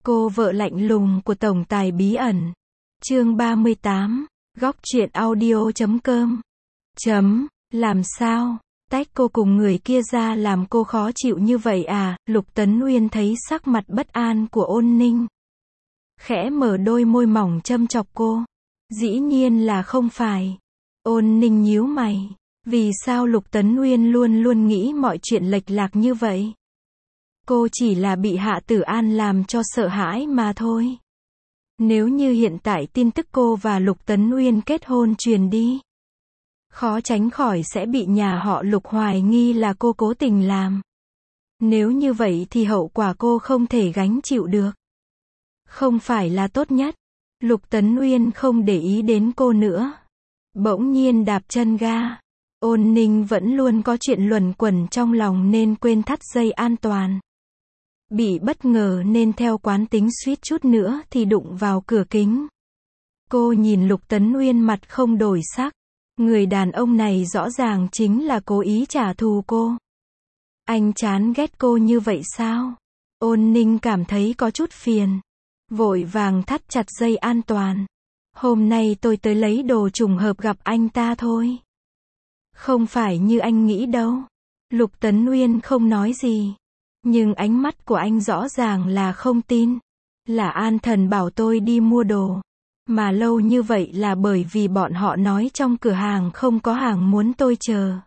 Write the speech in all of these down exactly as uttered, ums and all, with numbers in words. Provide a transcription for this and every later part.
Cô vợ lạnh lùng của tổng tài bí ẩn. Chương ba mươi tám. Góc truyện audio chấm com. Chấm. Làm sao? Tách cô cùng người kia ra làm cô khó chịu như vậy à? Lục Tấn Uyên thấy sắc mặt bất an của Ôn Ninh. Khẽ mở đôi môi mỏng châm chọc cô. Dĩ nhiên là không phải. Ôn Ninh nhíu mày. Vì sao Lục Tấn Uyên luôn luôn nghĩ mọi chuyện lệch lạc như vậy? Cô chỉ là bị Hạ Tử An làm cho sợ hãi mà thôi. Nếu như hiện tại tin tức cô và Lục Tấn Uyên kết hôn truyền đi, khó tránh khỏi sẽ bị nhà họ Lục hoài nghi là cô cố tình làm. Nếu như vậy thì hậu quả cô không thể gánh chịu được. Không phải là tốt nhất. Lục Tấn Uyên không để ý đến cô nữa. Bỗng nhiên đạp chân ga. Ôn Ninh vẫn luôn có chuyện luẩn quẩn trong lòng nên quên thắt dây an toàn. Bị bất ngờ nên theo quán tính suýt chút nữa thì đụng vào cửa kính. Cô nhìn Lục Tấn Uyên mặt không đổi sắc. Người đàn ông này rõ ràng chính là cố ý trả thù cô. Anh chán ghét cô như vậy sao? Ôn Ninh cảm thấy có chút phiền. Vội vàng thắt chặt dây an toàn. Hôm nay tôi tới lấy đồ trùng hợp gặp anh ta thôi. Không phải như anh nghĩ đâu. Lục Tấn Uyên không nói gì. Nhưng ánh mắt của anh rõ ràng là không tin. Là An Thần bảo tôi đi mua đồ. Mà lâu như vậy là bởi vì bọn họ nói trong cửa hàng không có hàng muốn tôi chờ.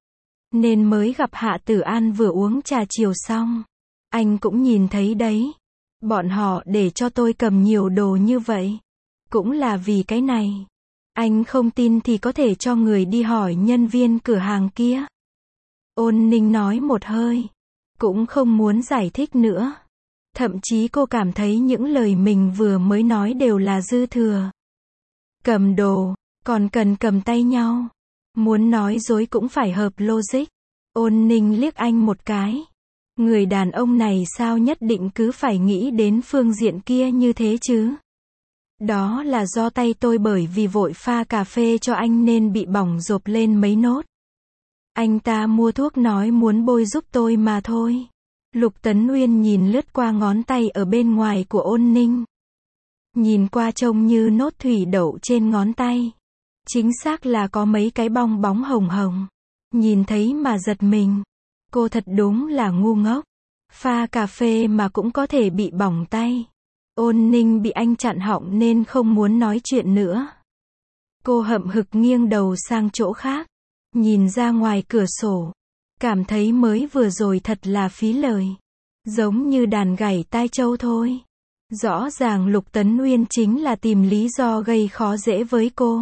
Nên mới gặp Hạ Tử An vừa uống trà chiều xong. Anh cũng nhìn thấy đấy. Bọn họ để cho tôi cầm nhiều đồ như vậy. Cũng là vì cái này. Anh không tin thì có thể cho người đi hỏi nhân viên cửa hàng kia. Ôn Ninh nói một hơi. Cũng không muốn giải thích nữa. Thậm chí cô cảm thấy những lời mình vừa mới nói đều là dư thừa. Cầm đồ, còn cần cầm tay nhau. Muốn nói dối cũng phải hợp logic. Ôn Ninh liếc anh một cái. Người đàn ông này sao nhất định cứ phải nghĩ đến phương diện kia như thế chứ? Đó là do tay tôi bởi vì vội pha cà phê cho anh nên bị bỏng rộp lên mấy nốt. Anh ta mua thuốc nói muốn bôi giúp tôi mà thôi. Lục Tấn Uyên nhìn lướt qua ngón tay ở bên ngoài của Ôn Ninh. Nhìn qua trông như nốt thủy đậu trên ngón tay. Chính xác là có mấy cái bong bóng hồng hồng. Nhìn thấy mà giật mình. Cô thật đúng là ngu ngốc. Pha cà phê mà cũng có thể bị bỏng tay. Ôn Ninh bị anh chặn họng nên không muốn nói chuyện nữa. Cô hậm hực nghiêng đầu sang chỗ khác. Nhìn ra ngoài cửa sổ. Cảm thấy mới vừa rồi thật là phí lời. Giống như đàn gảy tai trâu thôi. Rõ ràng Lục Tấn Uyên chính là tìm lý do gây khó dễ với cô.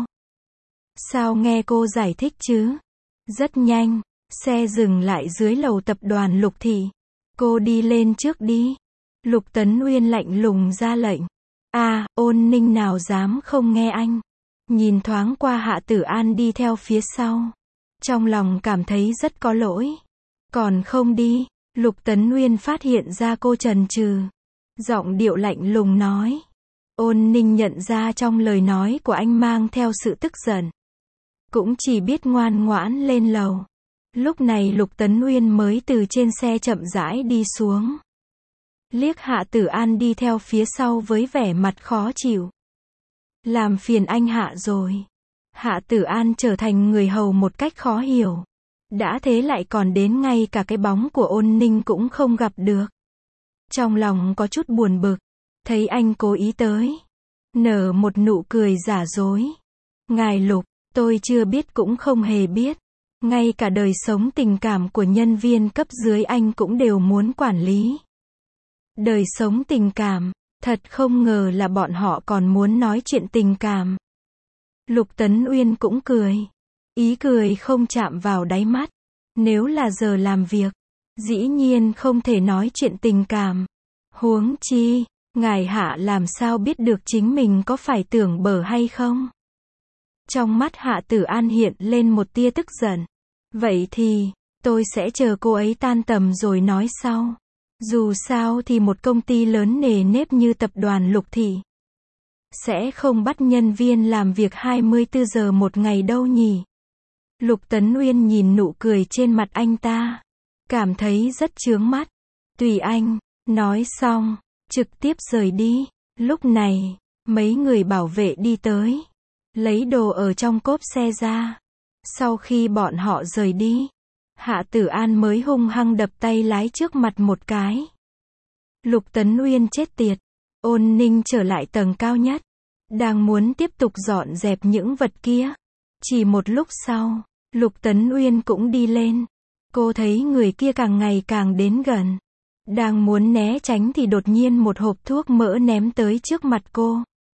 Sao nghe cô giải thích chứ? Rất nhanh, xe dừng lại dưới lầu tập đoàn Lục Thị. Cô đi lên trước đi. Lục Tấn Uyên lạnh lùng ra lệnh. À, Ôn Ninh nào dám không nghe anh. Nhìn thoáng qua Hạ Tử An đi theo phía sau. Trong lòng cảm thấy rất có lỗi. Còn không đi. Lục Tấn Uyên phát hiện ra cô chần chừ. Giọng điệu lạnh lùng nói. Ôn Ninh nhận ra trong lời nói của anh mang theo sự tức giận. Cũng chỉ biết ngoan ngoãn lên lầu. Lúc này Lục Tấn Uyên mới từ trên xe chậm rãi đi xuống. Liếc Hạ Tử An đi theo phía sau với vẻ mặt khó chịu. Làm phiền anh Hạ rồi. Hạ Tử An trở thành người hầu một cách khó hiểu. Đã thế lại còn đến ngay cả cái bóng của Ôn Ninh cũng không gặp được. Trong lòng có chút buồn bực. Thấy anh cố ý tới. Nở một nụ cười giả dối. Ngài Lục, tôi chưa biết cũng không hề biết. Ngay cả đời sống tình cảm của nhân viên cấp dưới anh cũng đều muốn quản lý. Đời sống tình cảm, thật không ngờ là bọn họ còn muốn nói chuyện tình cảm. Lục Tấn Uyên cũng cười. Ý cười không chạm vào đáy mắt. Nếu là giờ làm việc, dĩ nhiên không thể nói chuyện tình cảm. Huống chi, ngài Hạ làm sao biết được chính mình có phải tưởng bở hay không? Trong mắt Hạ Tử An hiện lên một tia tức giận. Vậy thì, tôi sẽ chờ cô ấy tan tầm rồi nói sau. Dù sao thì một công ty lớn nề nếp như tập đoàn Lục Thị sẽ không bắt nhân viên làm việc hai mươi tư giờ một ngày đâu nhỉ. Lục Tấn Uyên nhìn nụ cười trên mặt anh ta. Cảm thấy rất chướng mắt. Tùy anh. Nói xong, trực tiếp rời đi. Lúc này, mấy người bảo vệ đi tới, lấy đồ ở trong cốp xe ra. Sau khi bọn họ rời đi, Hạ Tử An mới hung hăng đập tay lái trước mặt một cái. Lục Tấn Uyên chết tiệt. Ôn Ninh trở lại tầng cao nhất, đang muốn tiếp tục dọn dẹp những vật kia. Chỉ một lúc sau, Lục Tấn Uyên cũng đi lên. Cô thấy người kia càng ngày càng đến gần. Đang muốn né tránh thì đột nhiên một hộp thuốc mỡ ném tới trước mặt cô.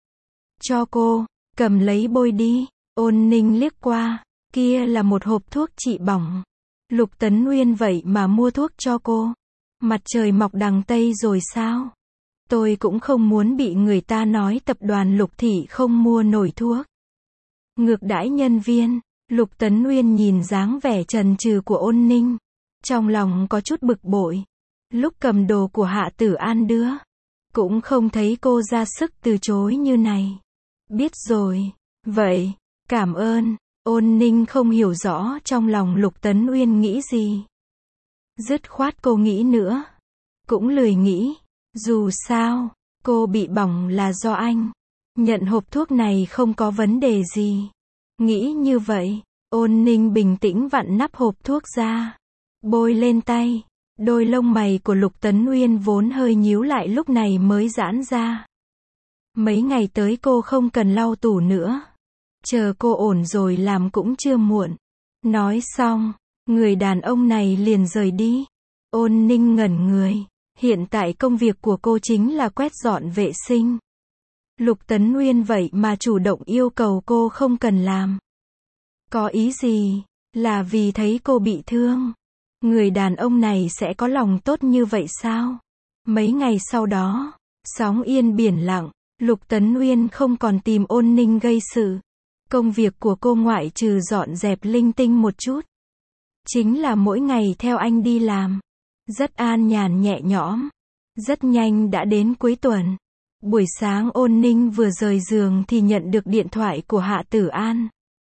Cho cô, cầm lấy bôi đi. Ôn Ninh liếc qua, kia là một hộp thuốc trị bỏng. Lục Tấn Uyên vậy mà mua thuốc cho cô. Mặt trời mọc đằng Tây rồi sao? Tôi cũng không muốn bị người ta nói tập đoàn Lục Thị không mua nổi thuốc. Ngược đãi nhân viên. Lục Tấn Uyên nhìn dáng vẻ chần chừ của Ôn Ninh, trong lòng có chút bực bội. Lúc cầm đồ của Hạ Tử An đưa, cũng không thấy cô ra sức từ chối như này. Biết rồi. Vậy, cảm ơn. Ôn Ninh không hiểu rõ trong lòng Lục Tấn Uyên nghĩ gì. Dứt khoát cô nghĩ nữa. Cũng lười nghĩ. Dù sao, cô bị bỏng là do anh. Nhận hộp thuốc này không có vấn đề gì. Nghĩ như vậy, Ôn Ninh bình tĩnh vặn nắp hộp thuốc ra, bôi lên tay. Đôi lông mày của Lục Tấn Uyên vốn hơi nhíu lại lúc này mới giãn ra. Mấy ngày tới cô không cần lau tủ nữa. Chờ cô ổn rồi làm cũng chưa muộn. Nói xong, người đàn ông này liền rời đi. Ôn Ninh ngẩn người. Hiện tại công việc của cô chính là quét dọn vệ sinh. Lục Tấn Uyên vậy mà chủ động yêu cầu cô không cần làm. Có ý gì? Là vì thấy cô bị thương. Người đàn ông này sẽ có lòng tốt như vậy sao? Mấy ngày sau đó, sóng yên biển lặng, Lục Tấn Uyên không còn tìm Ôn Ninh gây sự. Công việc của cô ngoại trừ dọn dẹp linh tinh một chút, chính là mỗi ngày theo anh đi làm. Rất an nhàn nhẹ nhõm. Rất nhanh đã đến cuối tuần. Buổi sáng Ôn Ninh vừa rời giường thì nhận được điện thoại của Hạ Tử An.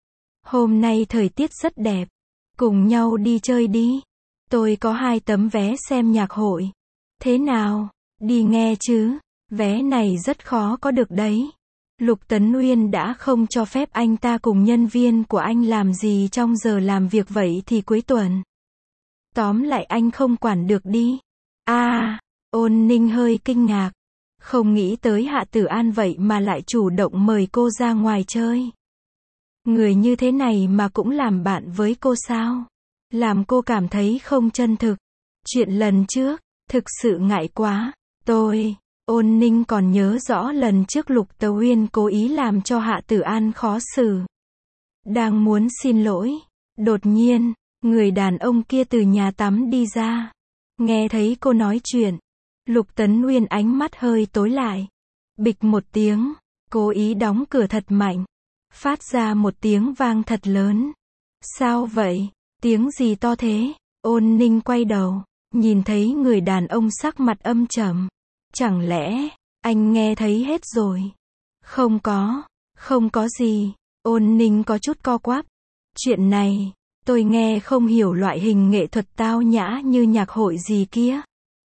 Hôm nay thời tiết rất đẹp. Cùng nhau đi chơi đi. Tôi có hai tấm vé xem nhạc hội. Thế nào? Đi nghe chứ? Vé này rất khó có được đấy. Lục Tấn Uyên đã không cho phép anh ta cùng nhân viên của anh làm gì trong giờ làm việc vậy thì cuối tuần. Tóm lại anh không quản được đi. À, Ôn Ninh hơi kinh ngạc. Không nghĩ tới Hạ Tử An vậy mà lại chủ động mời cô ra ngoài chơi. Người như thế này mà cũng làm bạn với cô sao? Làm cô cảm thấy không chân thực. Chuyện lần trước, thực sự ngại quá. Tôi, Ôn Ninh còn nhớ rõ lần trước Lục Tấn Uyên cố ý làm cho Hạ Tử An khó xử. Đang muốn xin lỗi. Đột nhiên, người đàn ông kia từ nhà tắm đi ra. Nghe thấy cô nói chuyện, Lục Tấn Uyên ánh mắt hơi tối lại. Bịch một tiếng, cố ý đóng cửa thật mạnh. Phát ra một tiếng vang thật lớn. Sao vậy? Tiếng gì to thế? Ôn Ninh quay đầu, nhìn thấy người đàn ông sắc mặt âm trầm. Chẳng lẽ, anh nghe thấy hết rồi? Không có, không có gì. Ôn Ninh có chút co quắp. Chuyện này, tôi nghe không hiểu loại hình nghệ thuật tao nhã như nhạc hội gì kia.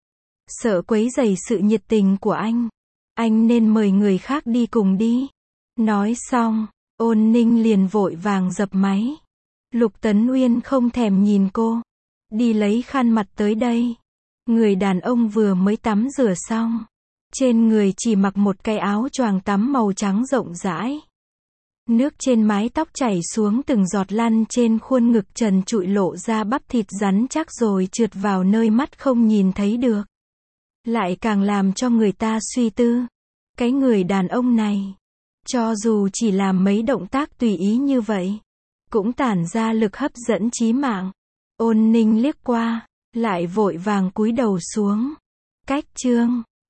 Sợ quấy rầy sự nhiệt tình của anh. Anh nên mời người khác đi cùng đi. Nói xong, Ôn Ninh liền vội vàng dập máy. Lục Tấn Uyên không thèm nhìn cô. Đi lấy khăn mặt tới đây. Người đàn ông vừa mới tắm rửa xong. Trên người chỉ mặc một cái áo choàng tắm màu trắng rộng rãi. Nước trên mái tóc chảy xuống từng giọt lăn trên khuôn ngực trần trụi lộ ra bắp thịt rắn chắc rồi trượt vào nơi mắt không nhìn thấy được. Lại càng làm cho người ta suy tư. Cái người đàn ông này, cho dù chỉ làm mấy động tác tùy ý như vậy, cũng tản ra lực hấp dẫn chí mạng. Ôn Ninh liếc qua, lại vội vàng cúi đầu xuống. Cách chương